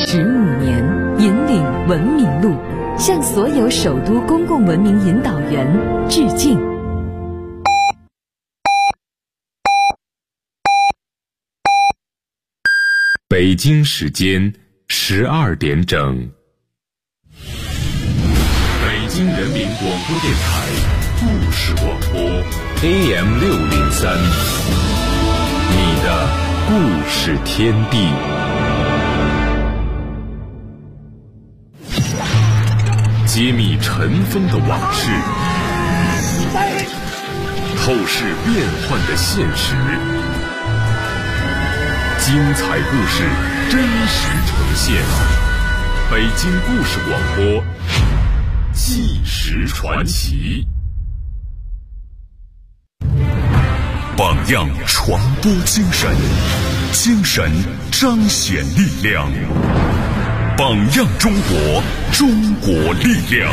15年，引领文明路，向所有首都公共文明引导员致敬。 北京时间12点整，北京人民广播电台故事广播 AM603，你的故事天地。揭秘尘封的往事，透视变幻的现实，精彩故事真实呈现。北京故事广播，纪实传奇。 榜样传播精神，精神彰显力量。榜样中国，中国力量。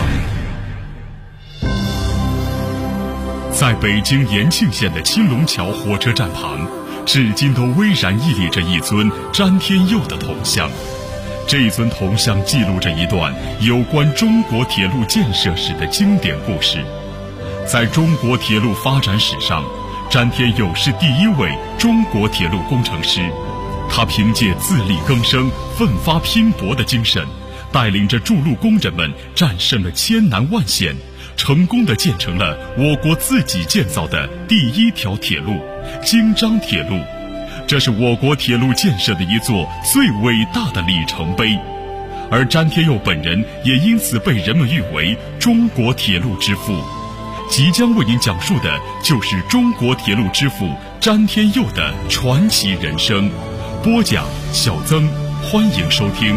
在北京延庆县的青龙桥火车站旁，至今都巍然屹立着一尊詹天佑的铜像。这尊铜像记录着一段有关中国铁路建设史的经典故事。在中国铁路发展史上，詹天佑是第一位中国铁路工程师。他凭借自力更生、奋发拼搏的精神，带领着筑路工人们战胜了千难万险，成功地建成了我国自己建造的第一条铁路——京张铁路。这是我国铁路建设的一座最伟大的里程碑，而詹天佑本人也因此被人们誉为中国铁路之父。即将为您讲述的就是中国铁路之父詹天佑的传奇人生。播讲小曾，欢迎收听。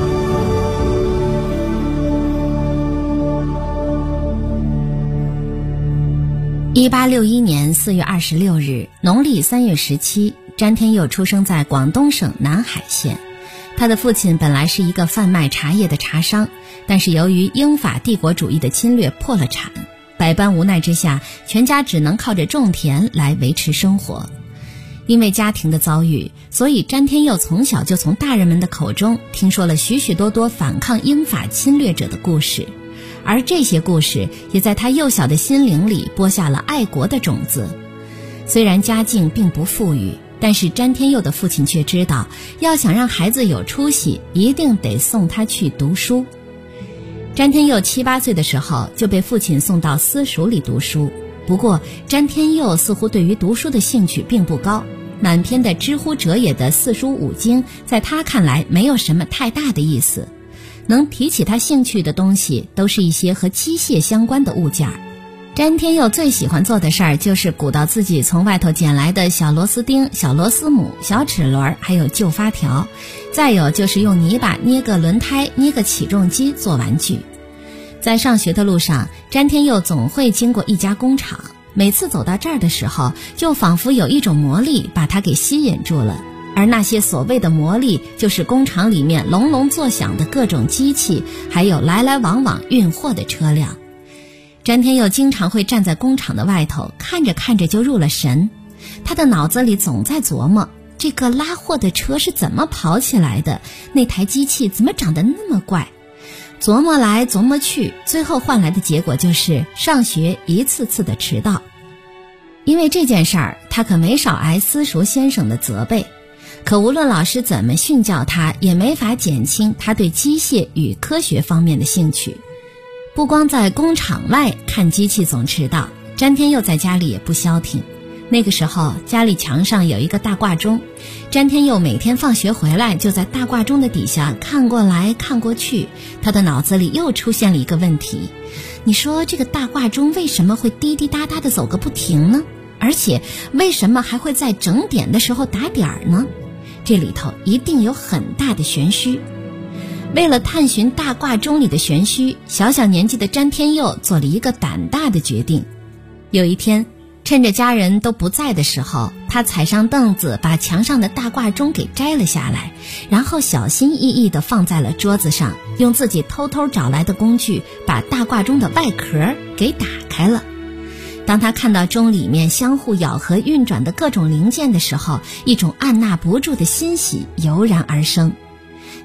1861年4月26日，农历3月17，詹天佑出生在广东省南海县。他的父亲本来是一个贩卖茶叶的茶商，但是由于英法帝国主义的侵略破了产，百般无奈之下，全家只能靠着种田来维持生活。因为家庭的遭遇，所以詹天佑从小就从大人们的口中听说了许许多多反抗英法侵略者的故事，而这些故事也在他幼小的心灵里播下了爱国的种子。虽然家境并不富裕，但是詹天佑的父亲却知道，要想让孩子有出息，一定得送他去读书。詹天佑7、8岁的时候就被父亲送到私塾里读书，不过詹天佑似乎对于读书的兴趣并不高，满篇的知乎者也的四书五经在他看来没有什么太大的意思，能提起他兴趣的东西都是一些和机械相关的物件。詹天佑最喜欢做的事儿就是鼓捣自己从外头捡来的小螺丝钉、小螺丝母、小齿轮，还有旧发条，再有就是用泥巴捏个轮胎、捏个起重机做玩具。在上学的路上，詹天佑总会经过一家工厂，每次走到这儿的时候，就仿佛有一种魔力把他给吸引住了。而那些所谓的魔力，就是工厂里面隆隆作响的各种机器，还有来来往往运货的车辆。詹天佑经常会站在工厂的外头，看着看着就入了神。他的脑子里总在琢磨，这个拉货的车是怎么跑起来的，那台机器怎么长得那么怪。琢磨来琢磨去，最后换来的结果就是上学一次次的迟到。因为这件事儿，他可没少挨私塾先生的责备，可无论老师怎么训教他，也没法减轻他对机械与科学方面的兴趣。不光在工厂外看机器总迟到，詹天佑在家里也不消停。那个时候家里墙上有一个大挂钟，詹天佑每天放学回来就在大挂钟的底下看过来看过去，他的脑子里又出现了一个问题，你说这个大挂钟为什么会滴滴答答的走个不停呢？而且为什么还会在整点的时候打点呢？这里头一定有很大的玄虚。为了探寻大挂钟里的玄虚，小小年纪的詹天佑做了一个胆大的决定。有一天，趁着家人都不在的时候，他踩上凳子，把墙上的大挂钟给摘了下来，然后小心翼翼地放在了桌子上，用自己偷偷找来的工具把大挂钟的外壳给打开了。当他看到钟里面相互咬合运转的各种零件的时候，一种按捺不住的欣喜油然而生。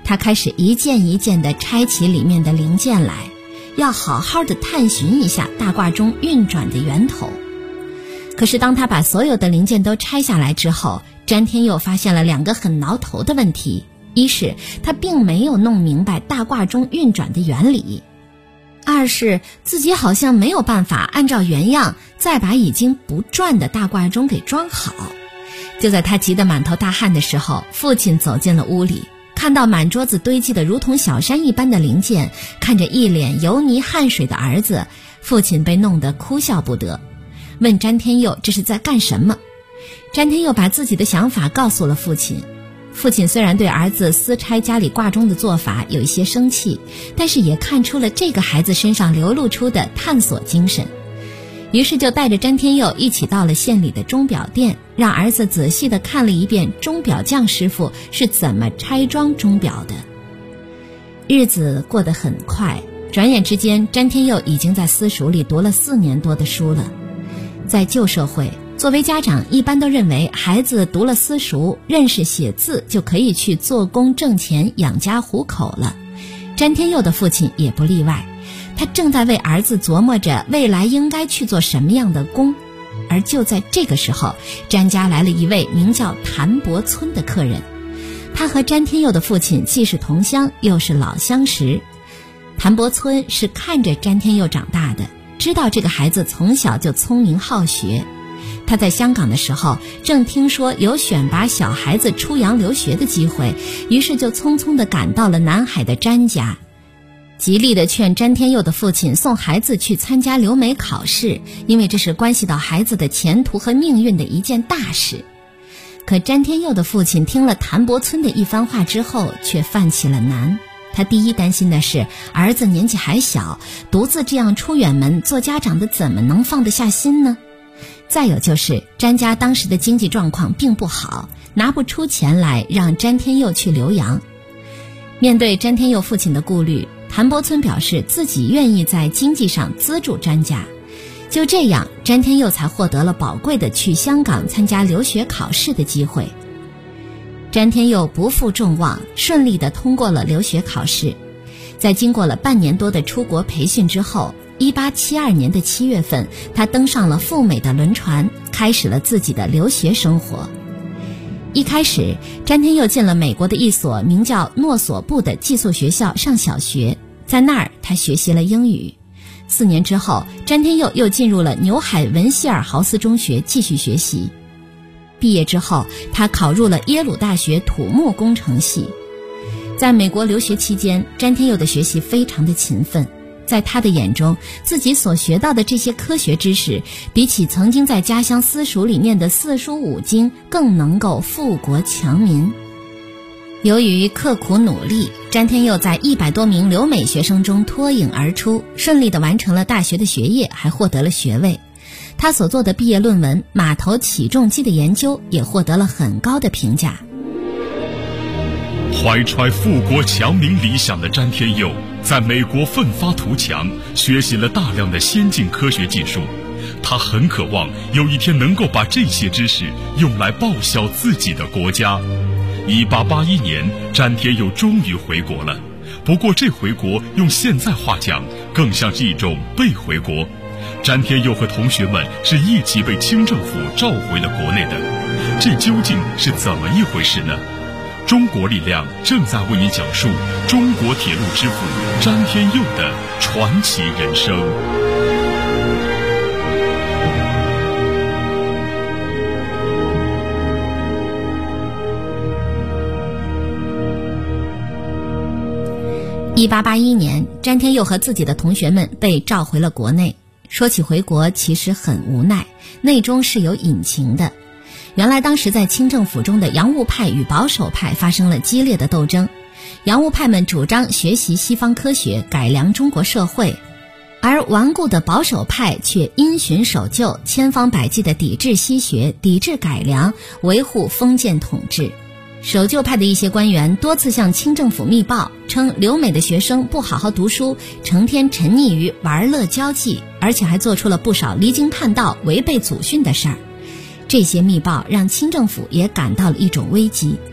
他开始一件一件地拆起里面的零件来，要好好地探寻一下大挂钟运转的源头。可是当他把所有的零件都拆下来之后，詹天佑发现了2个很挠头的问题。一是他并没有弄明白大挂钟运转的原理，二是自己好像没有办法按照原样再把已经不转的大挂钟给装好。就在他急得满头大汗的时候，父亲走进了屋里，看到满桌子堆积的如同小山一般的零件，看着一脸油泥汗水的儿子，父亲被弄得哭笑不得，问詹天佑这是在干什么。詹天佑把自己的想法告诉了父亲。父亲虽然对儿子私拆家里挂钟的做法有一些生气，但是也看出了这个孩子身上流露出的探索精神，于是就带着詹天佑一起到了县里的钟表店，让儿子仔细地看了一遍钟表匠师傅是怎么拆装钟表的。日子过得很快，转眼之间詹天佑已经在私塾里读了4年多的书了。在旧社会，作为家长一般都认为孩子读了私塾，认识写字就可以去做工挣钱养家糊口了。詹天佑的父亲也不例外，他正在为儿子琢磨着未来应该去做什么样的工。而就在这个时候，詹家来了一位名叫谭伯村的客人。他和詹天佑的父亲既是同乡又是老相识。谭伯村是看着詹天佑长大的，知道这个孩子从小就聪明好学。他在香港的时候正听说有选拔小孩子出洋留学的机会，于是就匆匆地赶到了南海的詹家，极力地劝詹天佑的父亲送孩子去参加留美考试，因为这是关系到孩子的前途和命运的一件大事。可詹天佑的父亲听了谭伯村的一番话之后却犯起了难。他第一担心的是儿子年纪还小，独自这样出远门，做家长的怎么能放得下心呢？再有就是詹家当时的经济状况并不好，拿不出钱来让詹天佑去留洋。面对詹天佑父亲的顾虑，谭伯村表示自己愿意在经济上资助詹家。就这样，詹天佑才获得了宝贵的去香港参加留学考试的机会。詹天佑不负众望，顺利地通过了留学考试。在经过了半年多的出国培训之后，1872年的7月份，他登上了赴美的轮船，开始了自己的留学生活。一开始，詹天佑进了美国的一所名叫诺索布的寄宿学校上小学，在那儿他学习了英语。4年之后，詹天佑又进入了纽海文希尔豪斯中学继续学习。毕业之后，他考入了耶鲁大学土木工程系。在美国留学期间，詹天佑的学习非常的勤奋。在他的眼中，自己所学到的这些科学知识，比起曾经在家乡私塾里念的4书5经，更能够富国强民。由于刻苦努力，詹天佑在100多名留美学生中脱颖而出，顺利地完成了大学的学业，还获得了学位。他所做的毕业论文《马头起重机的研究》也获得了很高的评价。 怀揣富国强民理想的詹天佑在美国奋发图强，学习了大量的先进科学技术。他很渴望有一天能够把这些知识用来报效自己的国家。1881年，詹天佑终于回国了。不过这回国用现在话讲，更像是一种被回国。詹天佑和同学们是一起被清政府召回了国内的，这究竟是怎么一回事呢？中国力量正在为你讲述中国铁路之父詹天佑的传奇人生。 1881年，詹天佑和自己的同学们被召回了国内。说起回国，其实很无奈，内中是有隐情的。原来当时在清政府中的洋务派与保守派发生了激烈的斗争，洋务派们主张学习西方科学，改良中国社会，而顽固的保守派却因循守旧，千方百计地抵制西学，抵制改良，维护封建统治。守旧派的一些官员多次向清政府密报，称留美的学生不好好读书，成天沉溺于玩乐交际，而且还做出了不少离经叛道、违背祖训的事儿。这些密报让清政府也感到了一种危机。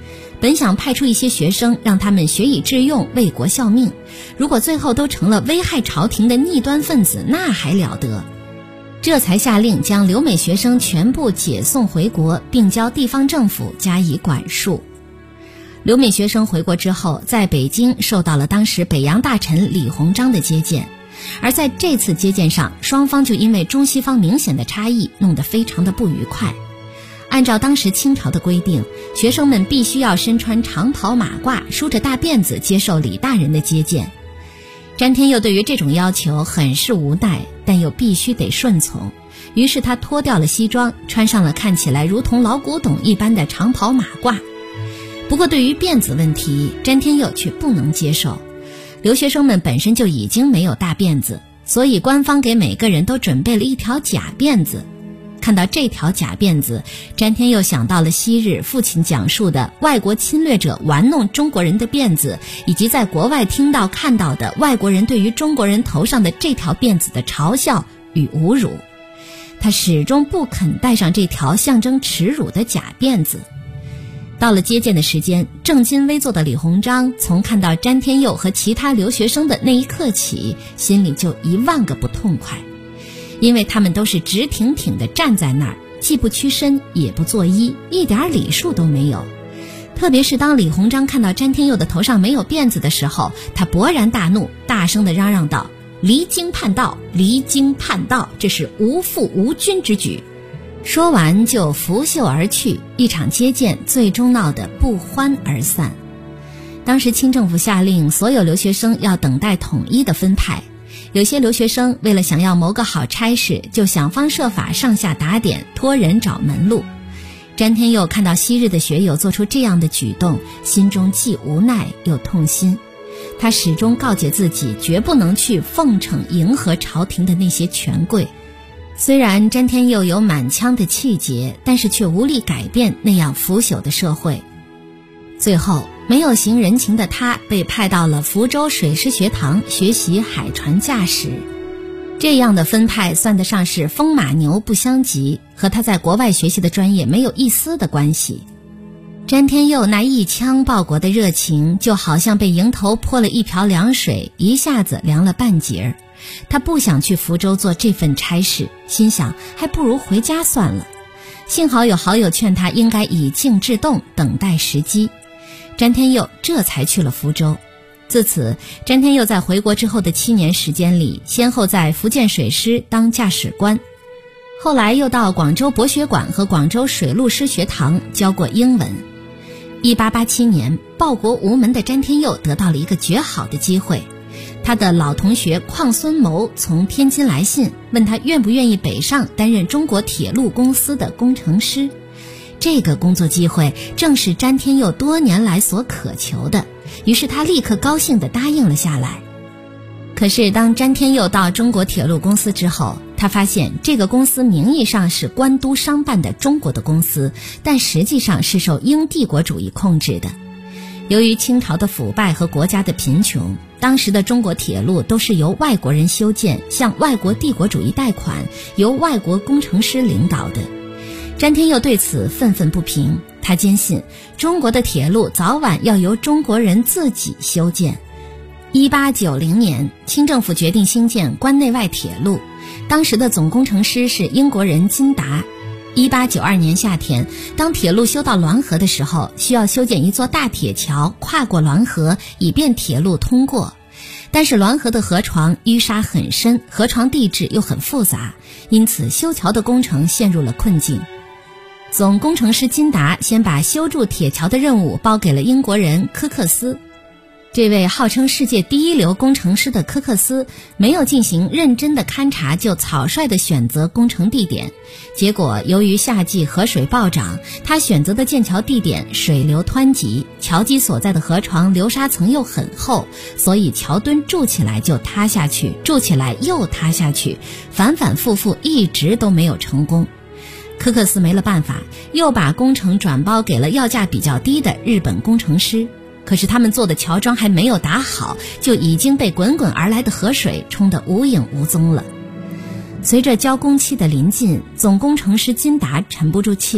本想派出一些学生让他们学以致用，为国效命，如果最后都成了危害朝廷的逆端分子，那还了得。这才下令将留美学生全部解送回国，并交地方政府加以管束。留美学生回国之后，在北京受到了当时北洋大臣李鸿章的接见，而在这次接见上，双方就因为中西方明显的差异弄得非常的不愉快。按照当时清朝的规定，学生们必须要身穿长袍马褂，梳着大辫子接受李大人的接见。詹天佑对于这种要求很是无奈，但又必须得顺从，于是他脱掉了西装，穿上了看起来如同老古董一般的长袍马褂。不过对于辫子问题，詹天佑却不能接受。留学生们本身就已经没有大辫子，所以官方给每个人都准备了一条假辫子。看到这条假辫子，詹天佑想到了昔日父亲讲述的外国侵略者玩弄中国人的辫子，以及在国外听到看到的外国人对于中国人头上的这条辫子的嘲笑与侮辱。他始终不肯戴上这条象征耻辱的假辫子。到了接见的时间，正襟危坐的李鸿章从看到詹天佑和其他留学生的那一刻起，心里就10000个不痛快。因为他们都是直挺挺地站在那儿，既不屈身也不作揖，一点礼数都没有。特别是当李鸿章看到詹天佑的头上没有辫子的时候，他勃然大怒，大声地嚷嚷道：离京叛道，离京叛道，这是无父无君之举。说完就拂袖而去，一场接见最终闹得不欢而散。当时清政府下令所有留学生要等待统一的分派，有些留学生为了想要谋个好差事，就想方设法上下打点，托人找门路。詹天佑看到昔日的学友做出这样的举动，心中既无奈又痛心。他始终告诫自己，绝不能去奉承迎合朝廷的那些权贵。虽然詹天佑有满腔的气节，但是却无力改变那样腐朽的社会。最后，没有行人情的他被派到了福州水师学堂学习海船驾驶。这样的分派算得上是风马牛不相及，和他在国外学习的专业没有一丝的关系。詹天佑那一腔报国的热情，就好像被迎头泼了一瓢凉水，一下子凉了半截。他不想去福州做这份差事，心想还不如回家算了。幸好有好友劝他应该以静制动，等待时机。詹天佑这才去了福州。自此，詹天佑在回国之后的7年时间里，先后在福建水师当驾驶官，后来又到广州博学馆和广州水陆师学堂教过英文。1887年，报国无门的詹天佑得到了一个绝好的机会。他的老同学邝孙谋从天津来信，问他愿不愿意北上担任中国铁路公司的工程师。这个工作机会正是詹天佑多年来所渴求的，于是他立刻高兴地答应了下来。可是当詹天佑到中国铁路公司之后，他发现这个公司名义上是官督商办的中国的公司，但实际上是受英帝国主义控制的。由于清朝的腐败和国家的贫穷，当时的中国铁路都是由外国人修建，向外国帝国主义贷款，由外国工程师领导的。詹天佑对此愤愤不平，他坚信中国的铁路早晚要由中国人自己修建。1890年，清政府决定兴建关内外铁路，当时的总工程师是英国人金达。1892年夏天，当铁路修到滦河的时候，需要修建一座大铁桥跨过滦河，以便铁路通过。但是滦河的河床淤沙很深，河床地质又很复杂，因此修桥的工程陷入了困境。总工程师金达先把修筑铁桥的任务包给了英国人科克斯。这位号称世界第一流工程师的科克斯没有进行认真的勘察，就草率地选择工程地点。结果由于夏季河水暴涨，他选择的建桥地点水流湍急，桥基所在的河床流沙层又很厚，所以桥墩筑起来就塌下去，筑起来又塌下去，反反复复一直都没有成功。科克斯没了办法，又把工程转包给了要价比较低的日本工程师。可是他们做的桥桩还没有打好，就已经被滚滚而来的河水冲得无影无踪了。随着交工期的临近，总工程师金达沉不住气了，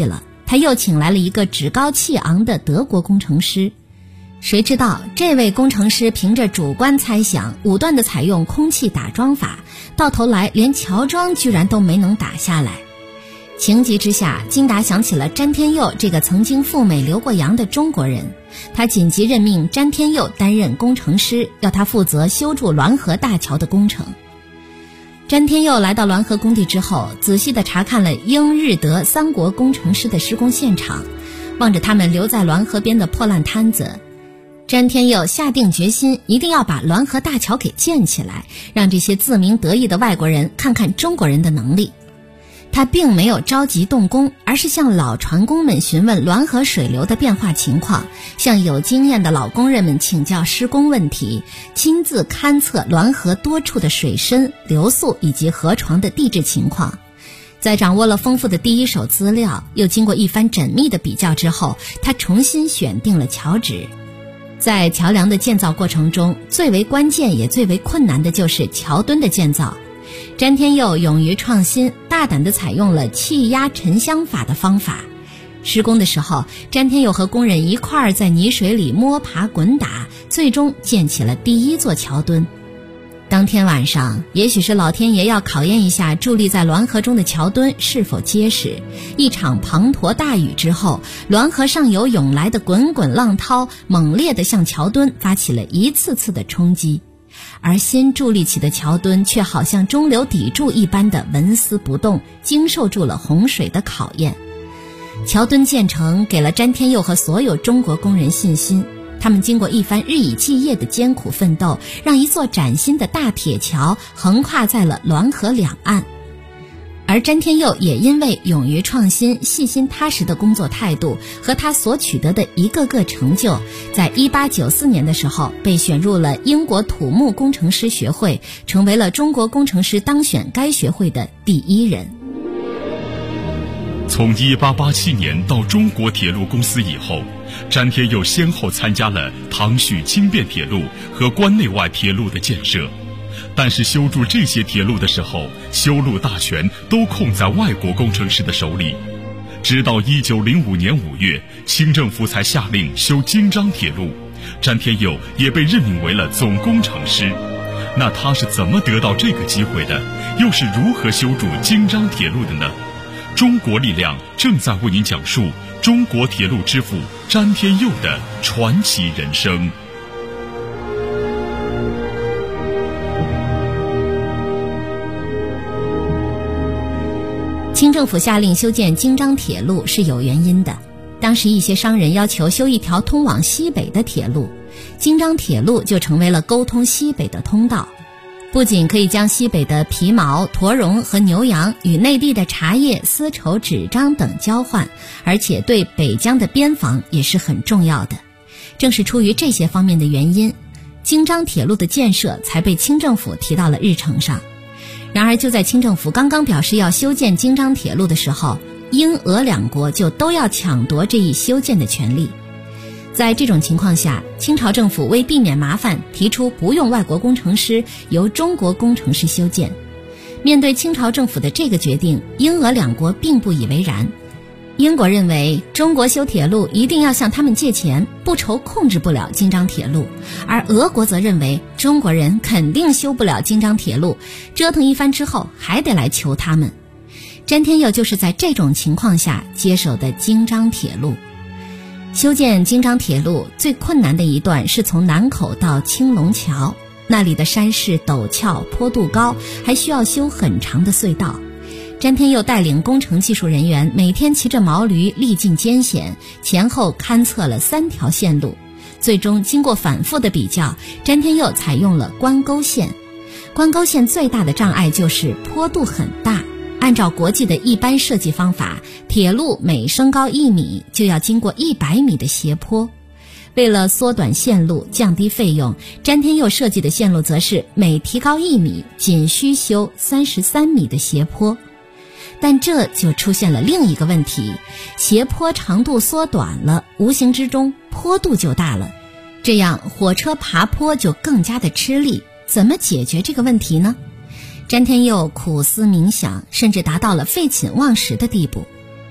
他又请来了一个趾高气昂的德国工程师。谁知道这位工程师凭着主观猜想，武断地采用空气打桩法，到头来连桥桩居然都没能打下来。情急之下，金达想起了詹天佑这个曾经赴美留过洋的中国人，他紧急任命詹天佑担任工程师，要他负责修筑滦河大桥的工程。詹天佑来到滦河工地之后，仔细地查看了英日德三国工程师的施工现场，望着他们留在滦河边的破烂摊子，詹天佑下定决心，一定要把滦河大桥给建起来，让这些自鸣得意的外国人看看中国人的能力。他并没有着急动工，而是向老船工们询问滦河水流的变化情况，向有经验的老工人们请教施工问题，亲自勘测滦河多处的水深、流速以及河床的地质情况。在掌握了丰富的第一手资料，又经过一番缜密的比较之后，他重新选定了桥址。在桥梁的建造过程中，最为关键也最为困难的就是桥墩的建造。詹天佑勇于创新，大胆地采用了气压沉箱法的方法。施工的时候，詹天佑和工人一块儿在泥水里摸爬滚打，最终建起了第一座桥墩。当天晚上，也许是老天爷要考验一下伫立在滦河中的桥墩是否结实，一场滂沱大雨之后，滦河上游涌来的滚滚浪涛猛烈地向桥墩发起了一次次的冲击，而新筑立起的桥墩却好像中流砥柱一般的纹丝不动，经受住了洪水的考验。桥墩建成给了詹天佑和所有中国工人信心，他们经过一番日以继夜的艰苦奋斗，让一座崭新的大铁桥横跨在了滦河两岸。而詹天佑也因为勇于创新、细心踏实的工作态度和他所取得的一个个成就，在1894年的时候被选入了英国土木工程师学会，成为了中国工程师当选该学会的第一人。 从1887年到中国铁路公司以后，詹天佑先后参加了唐胥轻便铁路和关内外铁路的建设，但是修筑这些铁路的时候，修路大权都控在外国工程师的手里。直到1905年5月，清政府才下令修京张铁路，詹天佑也被任命为了总工程师。那他是怎么得到这个机会的？又是如何修筑京张铁路的呢？中国力量正在为您讲述中国铁路之父詹天佑的传奇人生。 清政府下令修建京张铁路是有原因的。当时一些商人要求修一条通往西北的铁路，京张铁路就成为了沟通西北的通道。不仅可以将西北的皮毛、驼绒和牛羊与内地的茶叶、丝绸、纸张等交换，而且对北疆的边防也是很重要的。正是出于这些方面的原因，京张铁路的建设才被清政府提到了日程上。然而就在清政府刚刚表示要修建京张铁路的时候，英俄两国就都要抢夺这一修建的权利。在这种情况下，清朝政府为避免麻烦，提出不用外国工程师，由中国工程师修建。面对清朝政府的这个决定，英俄两国并不以为然。英国认为中国修铁路一定要向他们借钱，不愁控制不了京张铁路，而俄国则认为中国人肯定修不了京张铁路，折腾一番之后还得来求他们。詹天佑就是在这种情况下接手的京张铁路。修建京张铁路最困难的一段是从南口到青龙桥，那里的山势陡峭，坡度高，还需要修很长的隧道。詹天佑带领工程技术人员每天骑着毛驴历尽艰险，前后勘测了3条线路，最终经过反复的比较，詹天佑采用了关沟线。关沟线最大的障碍就是坡度很大，按照国际的一般设计方法，铁路每升高1米就要经过100米的斜坡。为了缩短线路，降低费用，詹天佑设计的线路则是每提高1米仅需修33米的斜坡。但这就出现了另一个问题，斜坡长度缩短了，无形之中坡度就大了，这样火车爬坡就更加的吃力。怎么解决这个问题呢？詹天佑苦思冥想，甚至达到了废寝忘食的地步。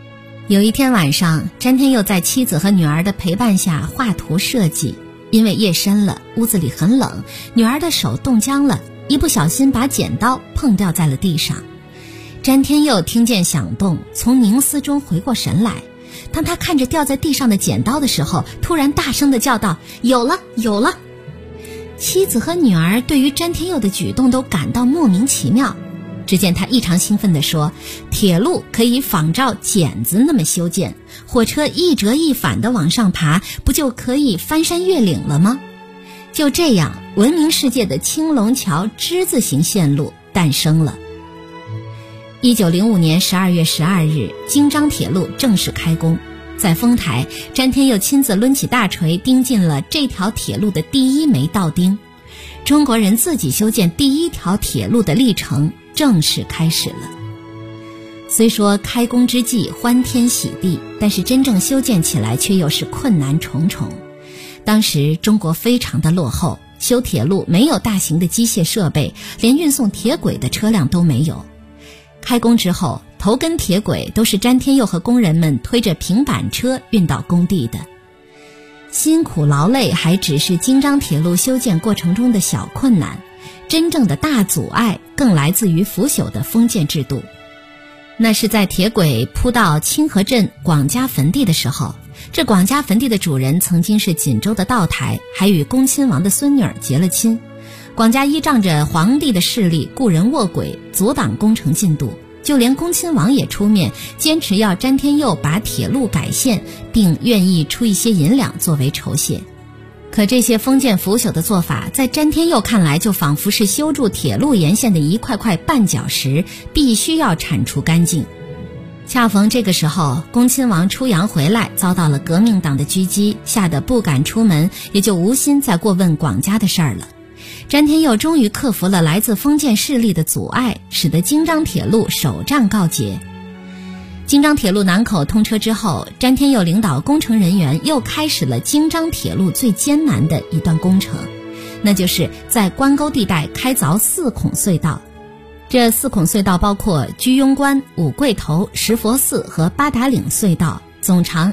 有一天晚上，詹天佑在妻子和女儿的陪伴下画图设计，因为夜深了，屋子里很冷，女儿的手冻僵了，一不小心把剪刀碰掉在了地上。詹天佑听见响动，从凝思中回过神来。当他看着掉在地上的剪刀的时候，突然大声地叫道：有了，有了！妻子和女儿对于詹天佑的举动都感到莫名其妙。只见他异常兴奋地说：铁路可以仿照剪子那么修建，火车一折一反地往上爬，不就可以翻山越岭了吗？就这样，闻名世界的青龙桥之字形线路诞生了。1905年12月12日，京张铁路正式开工。在丰台，詹天佑亲自抡起大锤钉进了这条铁路的第一枚道钉。中国人自己修建第一条铁路的历程正式开始了。虽说开工之际欢天喜地，但是真正修建起来却又是困难重重。当时中国非常的落后，修铁路没有大型的机械设备，连运送铁轨的车辆都没有。开工之后，头根铁轨都是詹天佑和工人们推着平板车运到工地的。辛苦劳累还只是京张铁路修建过程中的小困难，真正的大阻碍更来自于腐朽的封建制度。那是在铁轨铺到清河镇广家坟地的时候，这广家坟地的主人曾经是锦州的道台，还与恭亲王的孙女儿结了亲。广家依仗着皇帝的势力，雇人卧轨，阻挡工程进度，就连恭亲王也出面坚持要詹天佑把铁路改线，并愿意出一些银两作为酬谢。可这些封建腐朽的做法，在詹天佑看来就仿佛是修筑铁路沿线的一块块绊脚石，必须要铲除干净。恰逢这个时候，恭亲王出洋回来，遭到了革命党的狙击，吓得不敢出门，也就无心再过问广家的事儿了。詹天佑终于克服了来自封建势力的阻碍，使得京张铁路首战告捷。京张铁路南口通车之后，詹天佑领导工程人员又开始了京张铁路最艰难的一段工程，那就是在关沟地带开凿4孔隧道。这4孔隧道包括居庸关、五桂头、石佛寺和八达岭隧道，总长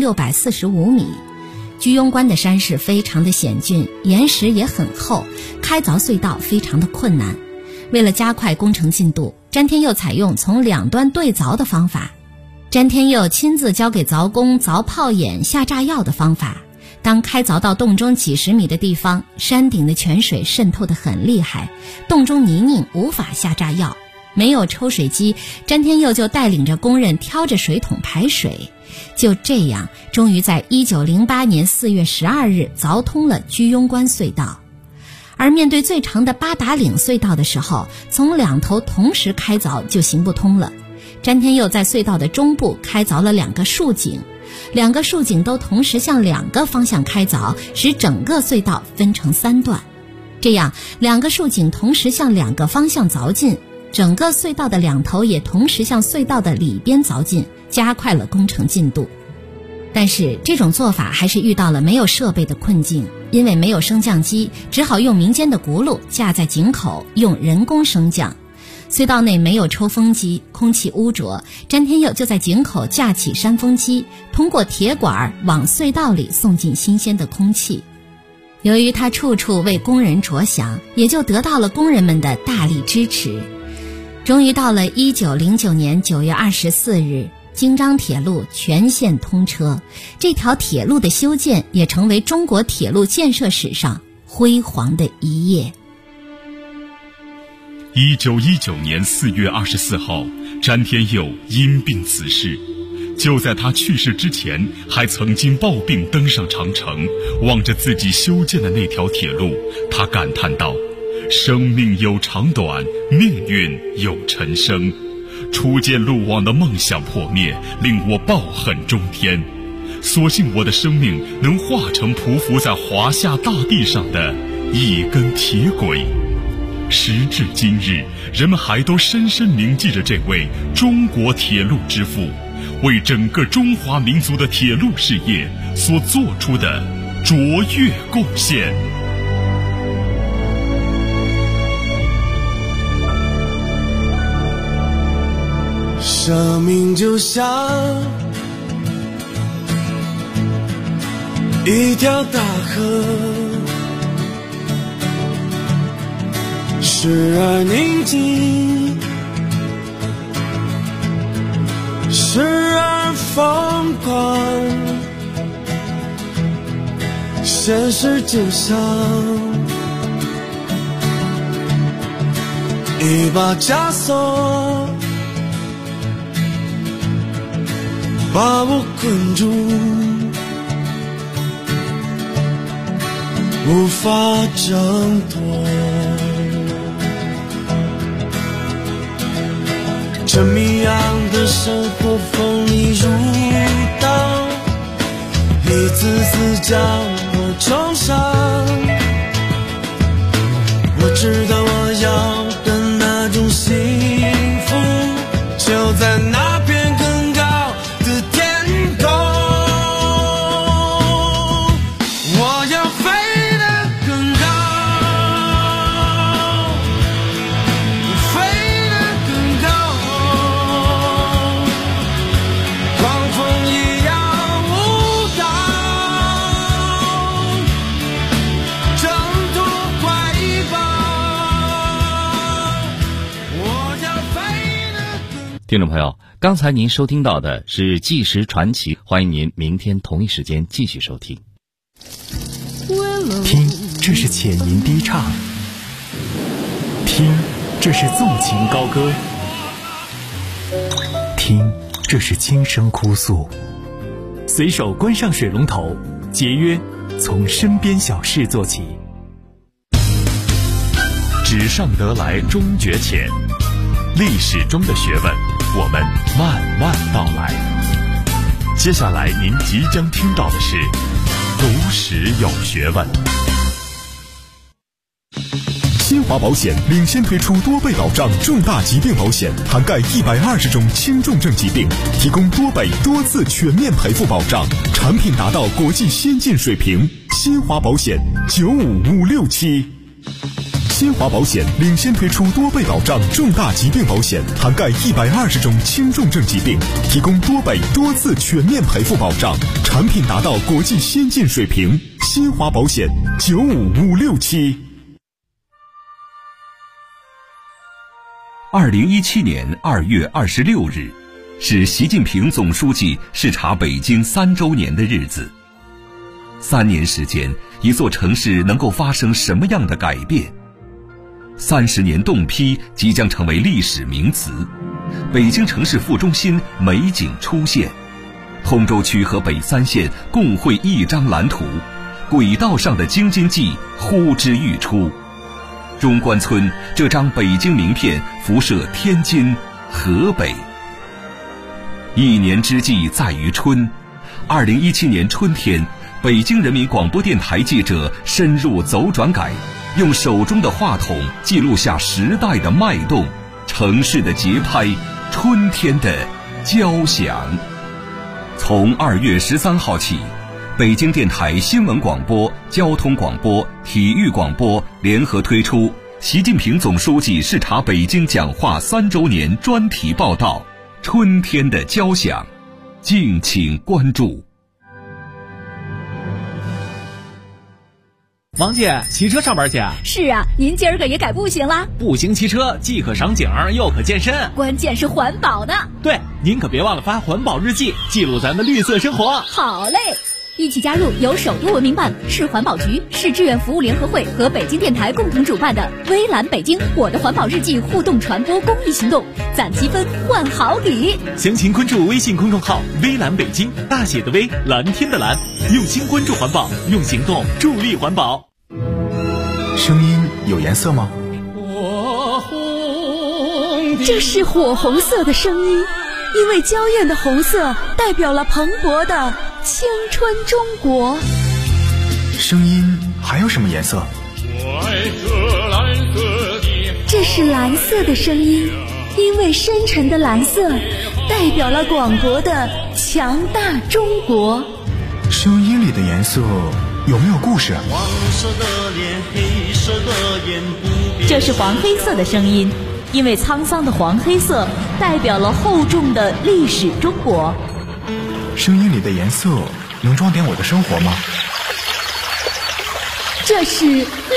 1645米。居庸关的山势非常的险峻，岩石也很厚，开凿隧道非常的困难。为了加快工程进度，詹天佑采用从两端对凿的方法。詹天佑亲自教给凿工凿炮眼、下炸药的方法。当开凿到洞中几十米的地方，山顶的泉水渗透得很厉害，洞中泥泞无法下炸药，没有抽水机，詹天佑就带领着工人挑着水桶排水。就这样，终于在1908年4月12日凿通了居庸关隧道。而面对最长的八达岭隧道的时候，从两头同时开凿就行不通了。詹天佑在隧道的中部开凿了2个竖井，2个竖井都同时向2个方向开凿，使整个隧道分成3段。这样2个竖井同时向2个方向凿进，整个隧道的2头也同时向隧道的里边凿进，加快了工程进度。但是这种做法还是遇到了没有设备的困境，因为没有升降机，只好用民间的轱辘架在井口，用人工升降。隧道内没有抽风机，空气污浊，詹天佑就在井口架起扇风机，通过铁管往隧道里送进新鲜的空气。由于他处处为工人着想，也就得到了工人们的大力支持。终于到了1909年9月24日，京张铁路全线通车，这条铁路的修建也成为中国铁路建设史上辉煌的一页。 1919年4月24号，詹天佑因病辞世。就在他去世之前，还曾经抱病登上长城，望着自己修建的那条铁路，他感叹道：生命有长短，命运有沉生。初见路网的梦想破灭，令我抱恨终天。所幸我的生命能化成匍匐在华夏大地上的一根铁轨。时至今日，人们还都深深铭记着这位中国铁路之父，为整个中华民族的铁路事业所做出的卓越贡献。 生命就像一条大河，时而宁静，时而疯狂，现实就像一把枷锁，把我困住，无法挣脱。这谜样的生活锋利如刀，一次次将我重伤。我知道我要的那种幸福，就在那片更高的天空。我要飞得更高，飞得更高，狂风一样舞蹈，挣脱怀抱。我要飞得更。 听众朋友，刚才您收听到的是纪实传奇，欢迎您明天同一时间继续收听。 听，这是浅吟低唱；听，这是纵情高歌；听，这是轻声哭诉。随手关上水龙头，节约从身边小事做起。 纸上得来终觉浅，历史中的学问，我们慢慢道来。接下来您即将听到的是读史有学问。 新华保险领先推出多倍保障重大疾病保险，涵盖120种轻重症疾病，提供多倍多次全面赔付保障，产品达到国际先进水平。新华保险95567。新华保险领先推出多倍保障重大疾病保险，涵盖120种轻重症疾病，提供多倍多次全面赔付保障，产品达到国际先进水平。新华保险95567。 2017年2月26日，是习近平总书记视察北京3周年的日子。3年时间，一座城市能够发生什么样的改变？30年冻批即将成为历史名词，北京城市副中心美景出现，通州区和北3县共绘一张蓝图，轨道上的京津冀呼之欲出。中关村这张北京名片辐射天津、河北。一年之计在于春，2017年春天，北京人民广播电台记者深入走转改，用手中的话筒记录下时代的脉动、城市的节拍、春天的交响。从2月13号起，北京电台新闻广播、交通广播、体育广播联合推出习近平总书记视察北京讲话3周年专题报道《春天的交响》，敬请关注。 王姐，骑车上班去？ 是啊，您今儿个也改步行啦？ 步行骑车既可赏景又可健身， 关键是环保呢。 对，您可别忘了发环保日记，记录咱们绿色生活。 好嘞，一起加入由首都文明办、市环保局、市志愿服务联合会和北京电台共同主办的微蓝北京我的环保日记互动传播公益行动，攒积分换好礼。 详情关注微信公众号微蓝北京，大写的微，蓝天的蓝，用心关注环保，用行动助力环保。 声音有颜色吗？ 这是火红色的声音，因为娇艳的红色代表了蓬勃的青春中国。 声音还有什么颜色？ 这是蓝色的声音，因为深沉的蓝色代表了广博的强大中国。 声音里的颜色有没有故事？ 这是黄黑色的声音，因为沧桑的黄黑色代表了厚重的历史中国。 声音里的颜色能装点我的生活吗？ 这是